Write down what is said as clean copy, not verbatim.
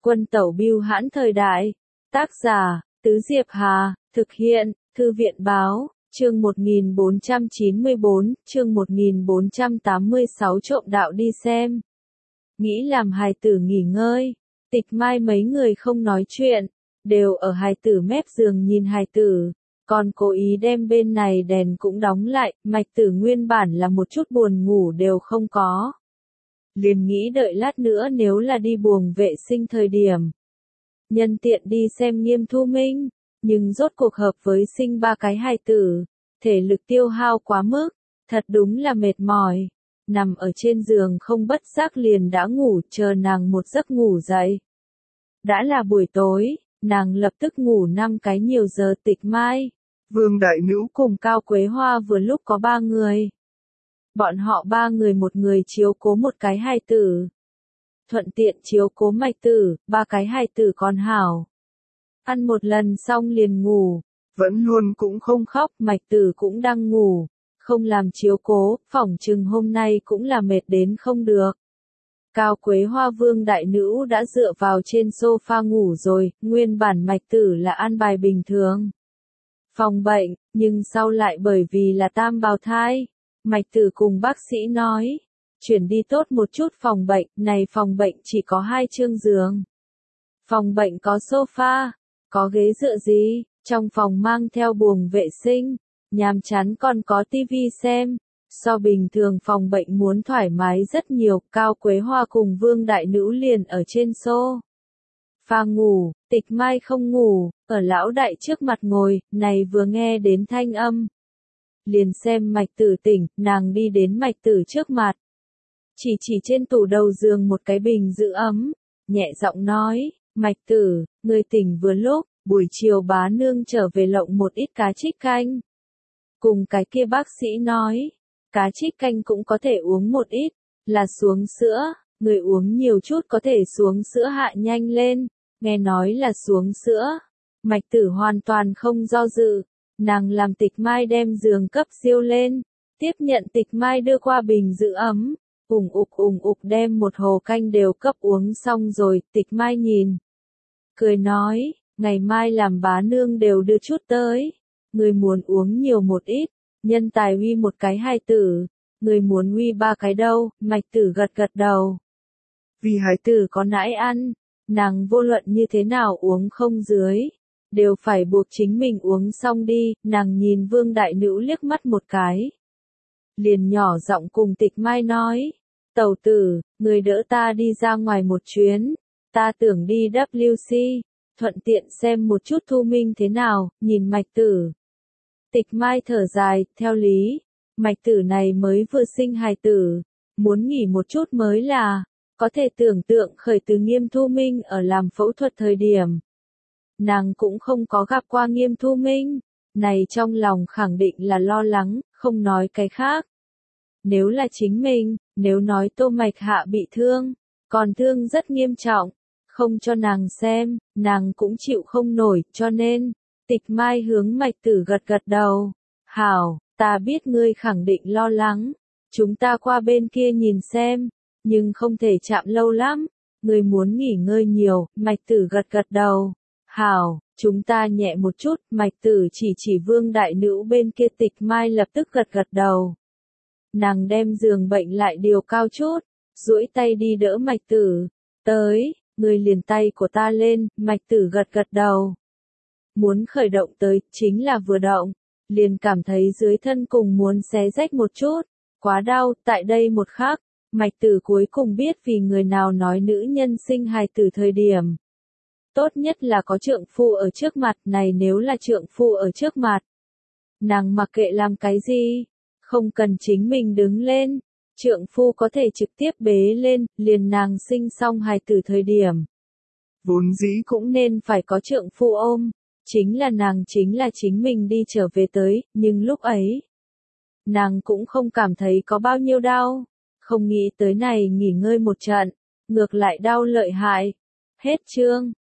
Quân tẩu bưu hãn thời đại. Tác giả, Tứ Diệp Hà, thực hiện, Thư viện báo, chương 1494, chương 1486 trộm đạo đi xem. Nghĩ làm hài tử nghỉ ngơi, Tịch Mai mấy người không nói chuyện, đều ở hài tử mép giường nhìn hài tử, còn cố ý đem bên này đèn cũng đóng lại, Mạch Tử nguyên bản là một chút buồn ngủ đều không có. Liền nghĩ đợi lát nữa nếu là đi buồng vệ sinh thời điểm. Nhân tiện đi xem Nghiêm Thu Minh, nhưng rốt cuộc hợp với sinh 3 cái hài tử, thể lực tiêu hao quá mức, thật đúng là mệt mỏi. Nằm ở trên giường không bất giác liền đã ngủ, chờ nàng một giấc ngủ dậy. Đã là buổi tối, nàng lập tức ngủ 5 cái nhiều giờ. Tịch Mai, Vương Đại Nữ cùng Cao Quế Hoa vừa lúc có 3 người. Bọn họ 3 người một người chiếu cố một cái hài tử. Thuận tiện chiếu cố Mạch Tử, 3 cái hài tử còn hảo. Ăn một lần xong liền ngủ, vẫn luôn cũng không khóc, Mạch Tử cũng đang ngủ, không làm chiếu cố, phỏng chừng hôm nay cũng là mệt đến không được. Cao Quế Hoa Vương Đại Nữ đã dựa vào trên sofa ngủ rồi, nguyên bản Mạch Tử là an bài bình thường. Phòng bệnh, nhưng sau lại bởi vì là tam bào thai, Mạch Tử cùng bác sĩ nói, chuyển đi tốt một chút phòng bệnh, này phòng bệnh chỉ có 2 chương giường. Phòng bệnh có sofa, có ghế dựa gì, trong phòng mang theo buồng vệ sinh, nhàm chán còn có tivi xem. So bình thường phòng bệnh muốn thoải mái rất nhiều, Cao Quế Hoa cùng Vương Đại Nữ liền ở trên sofa ngủ, Tịch Mai không ngủ, ở lão đại trước mặt ngồi, này vừa nghe đến thanh âm. Liền xem Mạch Tử tỉnh, nàng đi đến Mạch Tử trước mặt. Chỉ trên tủ đầu giường một cái bình giữ ấm, nhẹ giọng nói, Mạch Tử, ngươi tỉnh vừa lúc, buổi chiều bá nương trở về lộng một ít cá trích canh. Cùng cái kia bác sĩ nói, cá trích canh cũng có thể uống một ít, là xuống sữa, người uống nhiều chút có thể xuống sữa hạ nhanh lên, nghe nói là xuống sữa. Mạch Tử hoàn toàn không do dự, nàng làm Tịch Mai đem giường cấp siêu lên, tiếp nhận Tịch Mai đưa qua bình giữ ấm, ủng ục đem một hồ canh đều cấp uống xong rồi. Tịch Mai nhìn, cười nói, ngày mai làm bá nương đều đưa chút tới, người muốn uống nhiều một ít, nhân tài uy một cái hài tử, người muốn uy 3 cái đâu. Mạch Tử gật đầu. Vì hài tử có nãi ăn, nàng vô luận như thế nào uống không dưới, đều phải buộc chính mình uống xong đi. Nàng nhìn Vương Đại Nữ liếc mắt một cái, liền nhỏ giọng cùng Tịch Mai nói, tẩu tử, người đỡ ta đi ra ngoài một chuyến, ta tưởng đi WC, thuận tiện xem một chút Thu Minh thế nào. Nhìn Mạch Tử, Tịch Mai thở dài, theo lý, Mạch Tử này mới vừa sinh hài tử, muốn nghỉ một chút mới là, có thể tưởng tượng khởi từ Nghiêm Thu Minh ở làm phẫu thuật thời điểm. Nàng cũng không có gặp qua Nghiêm Thu Minh, này trong lòng khẳng định là lo lắng, không nói cái khác. Nếu là chính mình, nếu nói Tô Mạch Hạ bị thương, còn thương rất nghiêm trọng, không cho nàng xem, nàng cũng chịu không nổi, cho nên, Tịch Mai hướng Mạch Tử gật đầu. Hảo, ta biết ngươi khẳng định lo lắng, chúng ta qua bên kia nhìn xem, nhưng không thể chạm lâu lắm, ngươi muốn nghỉ ngơi nhiều. Mạch Tử gật đầu. Hảo, chúng ta nhẹ một chút. Mạch Tử chỉ Vương Đại Nữ bên kia. Tịch Mai lập tức gật đầu. Nàng đem giường bệnh lại điều cao chút, duỗi tay đi đỡ Mạch Tử. Tới, ngươi liền tay của ta lên. Mạch Tử gật đầu. Muốn khởi động tới, chính là vừa động, liền cảm thấy dưới thân cùng muốn xé rách một chút, quá đau. Tại đây một khắc, Mạch Tử cuối cùng biết vì người nào nói nữ nhân sinh hài tử thời điểm. Tốt nhất là có trượng phu ở trước mặt. Này nếu là trượng phu ở trước mặt, nàng mặc kệ làm cái gì, không cần chính mình đứng lên, trượng phu có thể trực tiếp bế lên, liền nàng sinh xong hài tử thời điểm. Vốn dĩ cũng nên phải có trượng phu ôm, chính là chính mình đi trở về tới, nhưng lúc ấy, nàng cũng không cảm thấy có bao nhiêu đau, không nghĩ tới này nghỉ ngơi một trận, ngược lại đau lợi hại. Hết chương.